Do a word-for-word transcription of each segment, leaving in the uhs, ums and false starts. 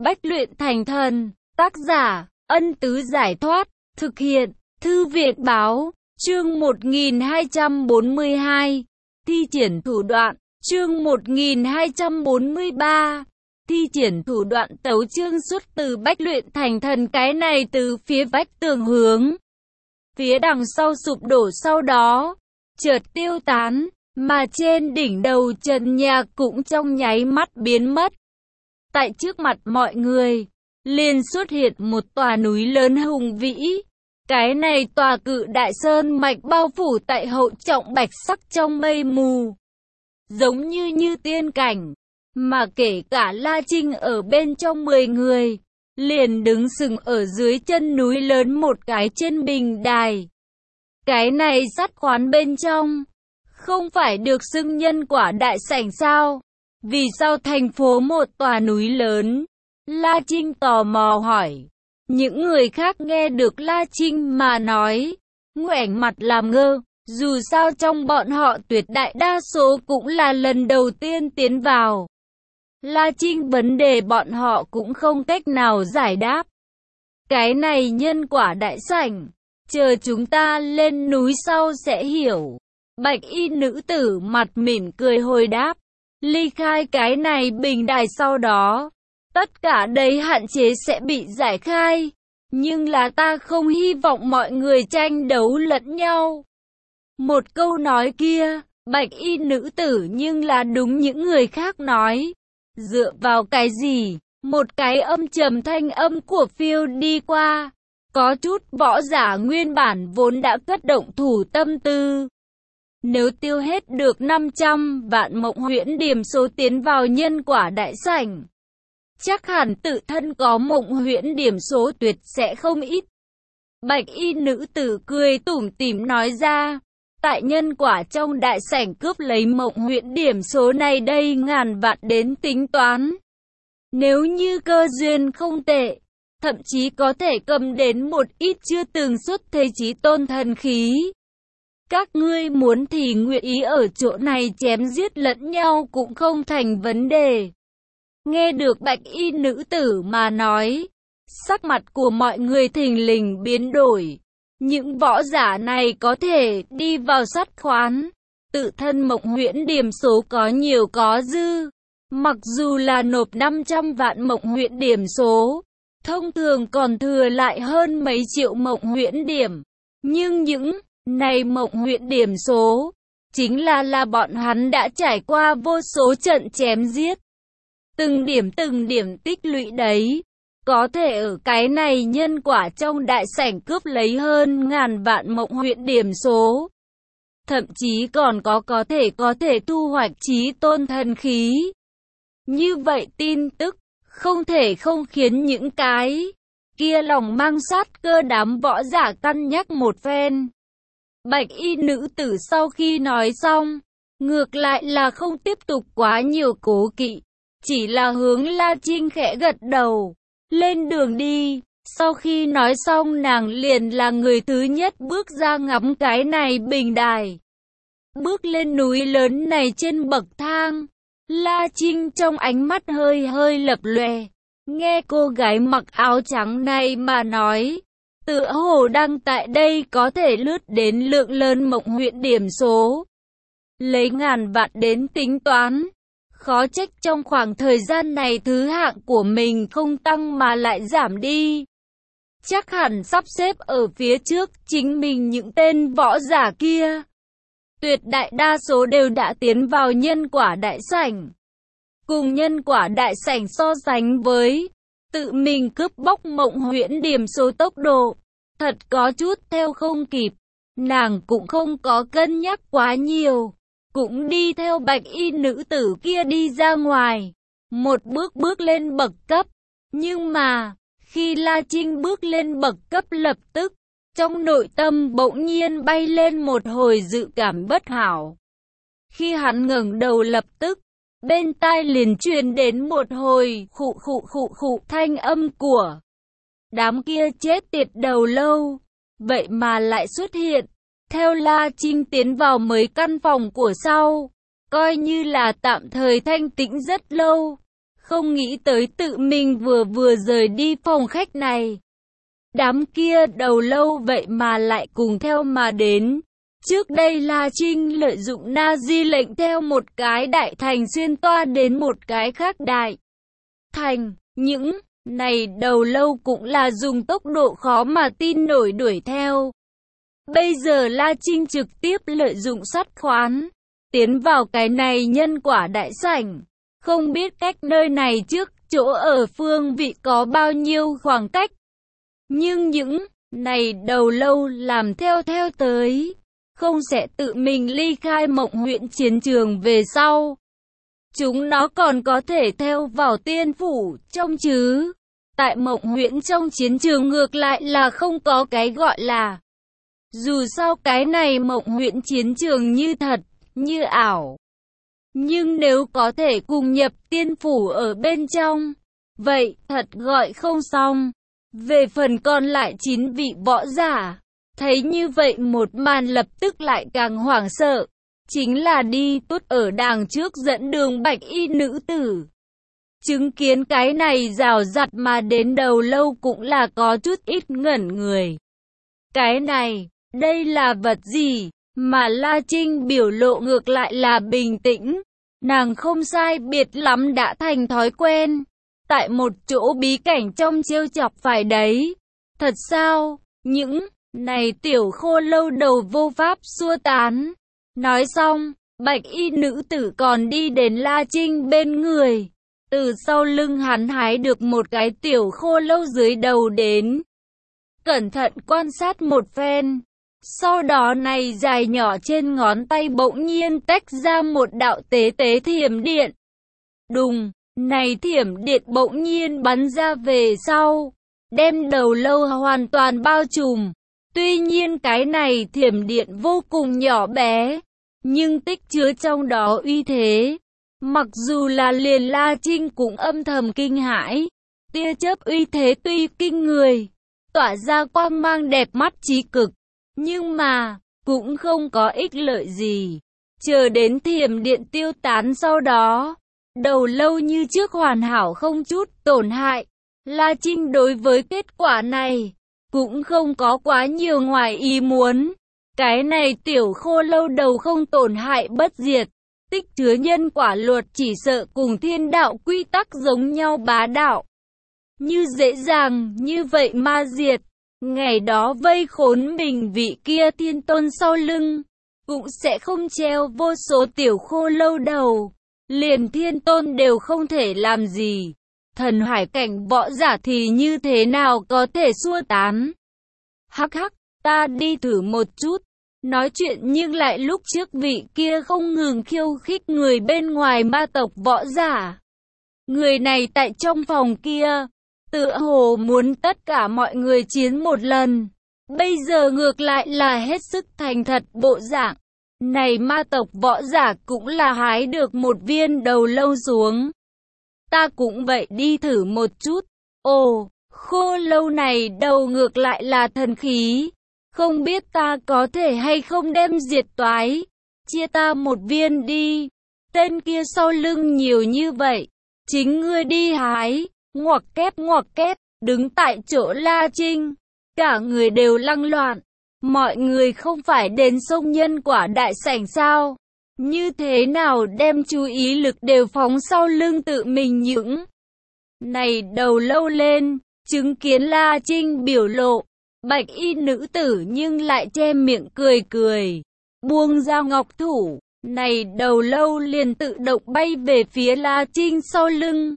Bách luyện thành thần, tác giả, Ân Tứ Giải Thoát, thực hiện, Thư viện Báo, chương một nghìn hai trăm bốn mươi hai, thi triển thủ đoạn, chương một nghìn hai trăm bốn mươi ba, thi triển thủ đoạn tấu chương xuất từ Bách luyện thành thần. Cái này từ phía vách tường hướng phía đằng sau sụp đổ, sau đó chợt tiêu tán, mà trên đỉnh đầu trần nhà cũng trong nháy mắt biến mất. Tại trước mặt mọi người, liền xuất hiện một tòa núi lớn hùng vĩ. Cái này tòa cự đại sơn mạch bao phủ tại hậu trọng bạch sắc trong mây mù, giống như như tiên cảnh, mà kể cả La Trinh ở bên trong mười người, liền đứng sừng ở dưới chân núi lớn một cái trên bình đài. Cái này sắt khoán bên trong, không phải được xưng nhân quả đại sảnh sao? Vì sao thành phố một tòa núi lớn? La Trinh tò mò hỏi. Những người khác nghe được La Trinh mà nói, ngoảnh mặt làm ngơ. Dù sao trong bọn họ tuyệt đại đa số cũng là lần đầu tiên tiến vào. La Trinh vấn đề bọn họ cũng không cách nào giải đáp. Cái này nhân quả đại sảnh, chờ chúng ta lên núi sau sẽ hiểu. Bạch y nữ tử mặt mỉm cười hồi đáp. Ly khai cái này bình đài sau đó, tất cả đầy hạn chế sẽ bị giải khai. Nhưng là ta không hy vọng mọi người tranh đấu lẫn nhau. Một câu nói kia, bạch y nữ tử nhưng là đúng những người khác nói. Dựa vào cái gì? Một cái âm trầm thanh âm của phiêu đi qua. Có chút võ giả nguyên bản vốn đã cất động thủ tâm tư. Nếu tiêu hết được năm trăm vạn mộng huyễn điểm số tiến vào nhân quả đại sảnh, chắc hẳn tự thân có mộng huyễn điểm số tuyệt sẽ không ít. Bạch y nữ tử cười tủm tỉm nói ra, tại nhân quả trong đại sảnh cướp lấy mộng huyễn điểm số này đây ngàn vạn đến tính toán. Nếu như cơ duyên không tệ, thậm chí có thể cầm đến một ít chưa từng xuất thế chí tôn thần khí. Các ngươi muốn thì nguyện ý ở chỗ này chém giết lẫn nhau cũng không thành vấn đề. Nghe được bạch y nữ tử mà nói, sắc mặt của mọi người thình lình biến đổi. Những võ giả này có thể đi vào sắt khoán, tự thân mộng huyễn điểm số có nhiều có dư. Mặc dù là nộp năm trăm vạn mộng huyễn điểm số, thông thường còn thừa lại hơn mấy triệu mộng huyễn điểm. Nhưng những này mộng huyễn điểm số, chính là là bọn hắn đã trải qua vô số trận chém giết. Từng điểm từng điểm tích lũy đấy, có thể ở cái này nhân quả trong đại sảnh cướp lấy hơn ngàn vạn mộng huyễn điểm số. Thậm chí còn có có thể có thể thu hoạch chí tôn thần khí. Như vậy tin tức, không thể không khiến những cái kia lòng mang sát cơ đám võ giả cân nhắc một phen. Bạch y nữ tử sau khi nói xong, ngược lại là không tiếp tục quá nhiều cố kỵ, chỉ là hướng La Trinh khẽ gật đầu, lên đường đi. Sau khi nói xong nàng liền là người thứ nhất bước ra ngắm cái này bình đài. Bước lên núi lớn này trên bậc thang, La Trinh trong ánh mắt hơi hơi lập lòe, nghe cô gái mặc áo trắng này mà nói. Tựa hồ đang tại đây có thể lướt đến lượng lớn mộng huyễn điểm số. Lấy ngàn vạn đến tính toán. Khó trách trong khoảng thời gian này thứ hạng của mình không tăng mà lại giảm đi. Chắc hẳn sắp xếp ở phía trước chính mình những tên võ giả kia. Tuyệt đại đa số đều đã tiến vào nhân quả đại sảnh. Cùng nhân quả đại sảnh so sánh với tự mình cướp bóc mộng huyễn điểm số tốc độ, thật có chút theo không kịp. Nàng cũng không có cân nhắc quá nhiều, cũng đi theo bạch y nữ tử kia đi ra ngoài, một bước bước lên bậc cấp. Nhưng mà, khi La Trinh bước lên bậc cấp lập tức, trong nội tâm bỗng nhiên bay lên một hồi dự cảm bất hảo. Khi hắn ngẩng đầu lập tức, bên tai liền truyền đến một hồi khụ khụ khụ khụ thanh âm của đám kia chết tiệt đầu lâu, vậy mà lại xuất hiện. Theo La Trinh tiến vào mấy căn phòng của sau, coi như là tạm thời thanh tĩnh rất lâu, không nghĩ tới tự mình vừa vừa rời đi phòng khách này. Đám kia đầu lâu vậy mà lại cùng theo mà đến. Trước đây La Trinh lợi dụng Na Di lệnh theo một cái đại thành xuyên toa đến một cái khác đại thành. Những này đầu lâu cũng là dùng tốc độ khó mà tin nổi đuổi theo. Bây giờ La Trinh trực tiếp lợi dụng sát khoán, tiến vào cái này nhân quả đại sảnh. Không biết cách nơi này trước chỗ ở phương vị có bao nhiêu khoảng cách. Nhưng những này đầu lâu làm theo theo tới, không sẽ tự mình ly khai Mộng Huyễn chiến trường về sau. Chúng nó còn có thể theo vào tiên phủ trong chứ. Tại Mộng Huyễn trong chiến trường ngược lại là không có cái gọi là. Dù sao cái này Mộng Huyễn chiến trường như thật, như ảo. Nhưng nếu có thể cùng nhập tiên phủ ở bên trong, vậy thật gọi không xong. Về phần còn lại chín vị võ giả, thấy như vậy một màn lập tức lại càng hoảng sợ. Chính là đi tốt ở đằng trước dẫn đường bạch y nữ tử. Chứng kiến cái này rào rặt mà đến đầu lâu cũng là có chút ít ngẩn người. Cái này, đây là vật gì? Mà La Trinh biểu lộ ngược lại là bình tĩnh. Nàng không sai biệt lắm đã thành thói quen. Tại một chỗ bí cảnh trong trêu chọc phải đấy. Thật sao? Những này tiểu khô lâu đầu vô pháp xua tán. Nói xong, bạch y nữ tử còn đi đến La Trinh bên người. Từ sau lưng hắn hái được một cái tiểu khô lâu dưới đầu đến. Cẩn thận quan sát một phen. Sau đó này dài nhỏ trên ngón tay bỗng nhiên tách ra một đạo tế tế thiểm điện. Đùng, này thiểm điện bỗng nhiên bắn ra về sau, đem đầu lâu hoàn toàn bao trùm. Tuy nhiên cái này thiểm điện vô cùng nhỏ bé, nhưng tích chứa trong đó uy thế. Mặc dù là liền La Trinh cũng âm thầm kinh hãi, tia chớp uy thế tuy kinh người, tỏa ra quang mang đẹp mắt chí cực. Nhưng mà, cũng không có ích lợi gì. Chờ đến thiểm điện tiêu tán sau đó, đầu lâu như trước hoàn hảo không chút tổn hại. La Trinh đối với kết quả này, cũng không có quá nhiều ngoài ý muốn. Cái này tiểu khô lâu đầu không tổn hại bất diệt. Tích chứa nhân quả luật chỉ sợ cùng thiên đạo quy tắc giống nhau bá đạo. Như dễ dàng như vậy ma diệt. Ngày đó vây khốn mình vị kia thiên tôn sau lưng, cũng sẽ không treo vô số tiểu khô lâu đầu. Liền thiên tôn đều không thể làm gì. Thần hải cảnh võ giả thì như thế nào có thể xua tán. Hắc hắc, ta đi thử một chút. Nói chuyện nhưng lại lúc trước vị kia không ngừng khiêu khích người bên ngoài ma tộc võ giả. Người này tại trong phòng kia, tựa hồ muốn tất cả mọi người chiến một lần. Bây giờ ngược lại là hết sức thành thật bộ dạng. Này ma tộc võ giả cũng là hái được một viên đầu lâu xuống. Ta cũng vậy đi thử một chút. Ồ, khô lâu này đầu ngược lại là thần khí. Không biết ta có thể hay không đem diệt toái. Chia ta một viên đi. Tên kia sau lưng nhiều như vậy. Chính ngươi đi hái. Ngoặc kép ngoặc kép. Đứng tại chỗ La Trinh. Cả người đều lăng loạn. Mọi người không phải đến sông nhân quả đại sảnh sao? Như thế nào đem chú ý lực đều phóng sau lưng tự mình những này đầu lâu lên. Chứng kiến La Trinh biểu lộ. Bạch y nữ tử nhưng lại che miệng cười cười. Buông ra ngọc thủ. Này đầu lâu liền tự động bay về phía La Trinh sau lưng.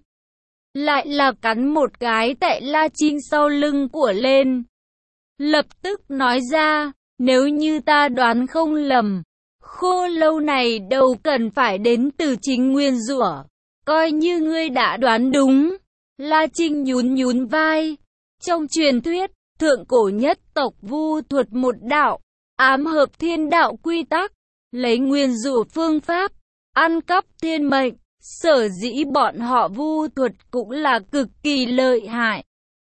Lại là cắn một cái tại La Trinh sau lưng của lên. Lập tức nói ra, nếu như ta đoán không lầm, khô lâu này đầu cần phải đến từ chính nguyên rủa. Coi như ngươi đã đoán đúng. La Trinh nhún nhún vai. Trong truyền thuyết, thượng cổ nhất tộc Vu thuật một đạo, ám hợp thiên đạo quy tắc, lấy nguyên rủa phương pháp, ăn cắp thiên mệnh. Sở dĩ bọn họ Vu thuật cũng là cực kỳ lợi hại.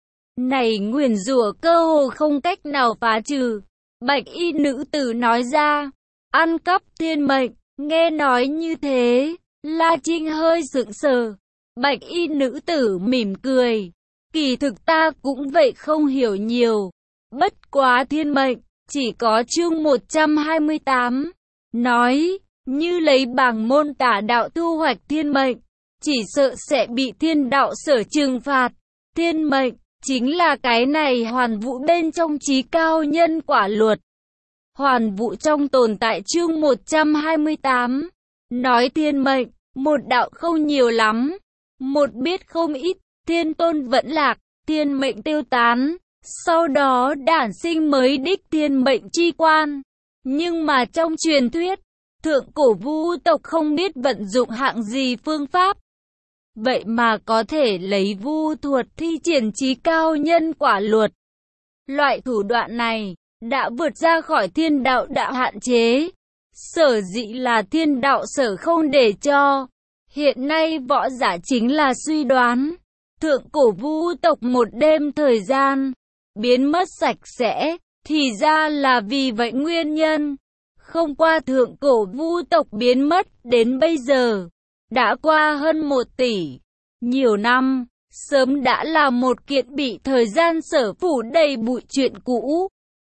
Này nguyền rủa cơ hồ không cách nào phá trừ. Bạch y nữ tử nói ra, ăn cắp thiên mệnh. Nghe nói như thế, La Trinh hơi sững sờ. Bạch y nữ tử mỉm cười. Kỳ thực ta cũng vậy, không hiểu nhiều. Bất quá thiên mệnh, chỉ có chương một trăm hai mươi tám. Nói, như lấy bảng môn tả đạo thu hoạch thiên mệnh, chỉ sợ sẽ bị thiên đạo sở trừng phạt. Thiên mệnh, chính là cái này hoàn vũ bên trong chí cao nhân quả luật. Hoàn vũ trong tồn tại chương một trăm hai mươi tám. Nói thiên mệnh, một đạo không nhiều lắm, một biết không ít, thiên tôn vẫn lạc, thiên mệnh tiêu tán, sau đó đản sinh mới đích thiên mệnh chi quan. Nhưng mà trong truyền thuyết, thượng cổ vu tộc không biết vận dụng hạng gì phương pháp, vậy mà có thể lấy vu thuật thi triển chí cao nhân quả luật. Loại thủ đoạn này đã vượt ra khỏi thiên đạo đạo hạn chế, sở dĩ là thiên đạo sở không để cho. Hiện nay võ giả chính là suy đoán, thượng cổ vu tộc một đêm thời gian biến mất sạch sẽ, thì ra là vì vậy nguyên nhân. Không qua thượng cổ vu tộc biến mất đến bây giờ đã qua hơn một tỷ nhiều năm, sớm đã là một kiện bị thời gian sở phủ đầy bụi chuyện cũ.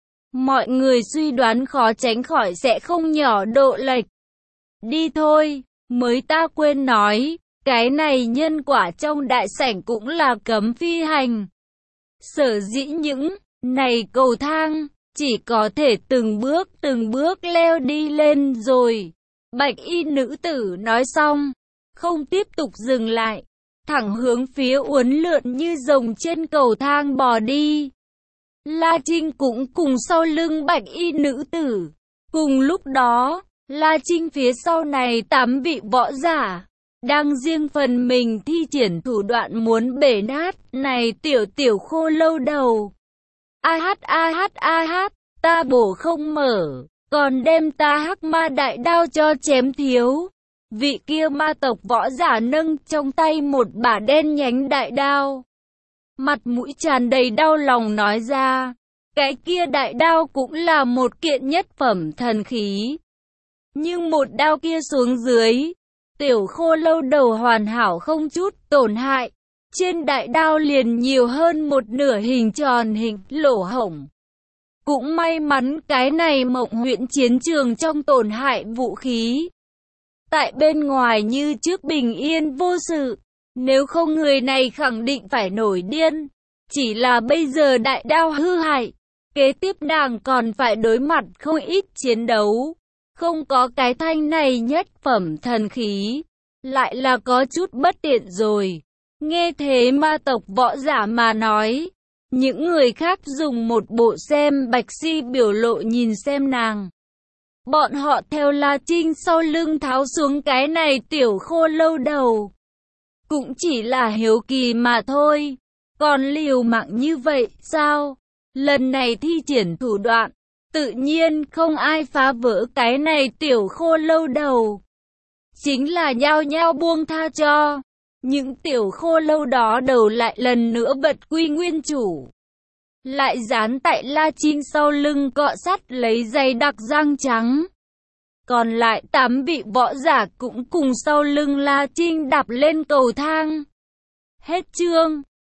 Mọi người suy đoán khó tránh khỏi sẽ không nhỏ độ lệch. Đi thôi, mới ta quên nói, cái này nhân quả trong đại sảnh cũng là cấm phi hành. Sở dĩ những này cầu thang chỉ có thể từng bước từng bước leo đi lên rồi. Bạch y nữ tử nói xong, không tiếp tục dừng lại, thẳng hướng phía uốn lượn như rồng trên cầu thang bò đi. La Trinh cũng cùng sau lưng bạch y nữ tử. Cùng lúc đó, La Trinh phía sau này tám vị võ giả đang riêng phần mình thi triển thủ đoạn muốn bể nát này tiểu tiểu khô lâu đầu. A hát a hát a hát, ta bổ không mở, còn đem ta hắc ma đại đao cho chém thiếu. Vị kia ma tộc võ giả nâng trong tay một bả đen nhánh đại đao, mặt mũi tràn đầy đau lòng nói ra, cái kia đại đao cũng là một kiện nhất phẩm thần khí. Nhưng một đao kia xuống dưới, tiểu khô lâu đầu hoàn hảo không chút tổn hại. Trên đại đao liền nhiều hơn một nửa hình tròn hình lỗ hổng. Cũng may mắn cái này mộng huyện chiến trường trong tổn hại vũ khí, tại bên ngoài như trước bình yên vô sự. Nếu không người này khẳng định phải nổi điên. Chỉ là bây giờ đại đao hư hại, kế tiếp nàng còn phải đối mặt không ít chiến đấu. Không có cái thanh này nhất phẩm thần khí, lại là có chút bất tiện rồi. Nghe thế ma tộc võ giả mà nói, những người khác dùng một bộ xem bạch si biểu lộ nhìn xem nàng. Bọn họ theo La Trinh sau lưng tháo xuống cái này tiểu khô lâu đầu, cũng chỉ là hiếu kỳ mà thôi. Còn liều mạng như vậy sao? Lần này thi triển thủ đoạn, tự nhiên không ai phá vỡ cái này tiểu khô lâu đầu, chính là nhao nhao buông tha cho. Những tiểu khô lâu đó đầu lại lần nữa bật quy nguyên chủ, lại dán tại La Trinh sau lưng cọ sắt lấy dày đặc răng trắng. Còn lại tám vị võ giả cũng cùng sau lưng La Trinh đạp lên cầu thang. Hết chương.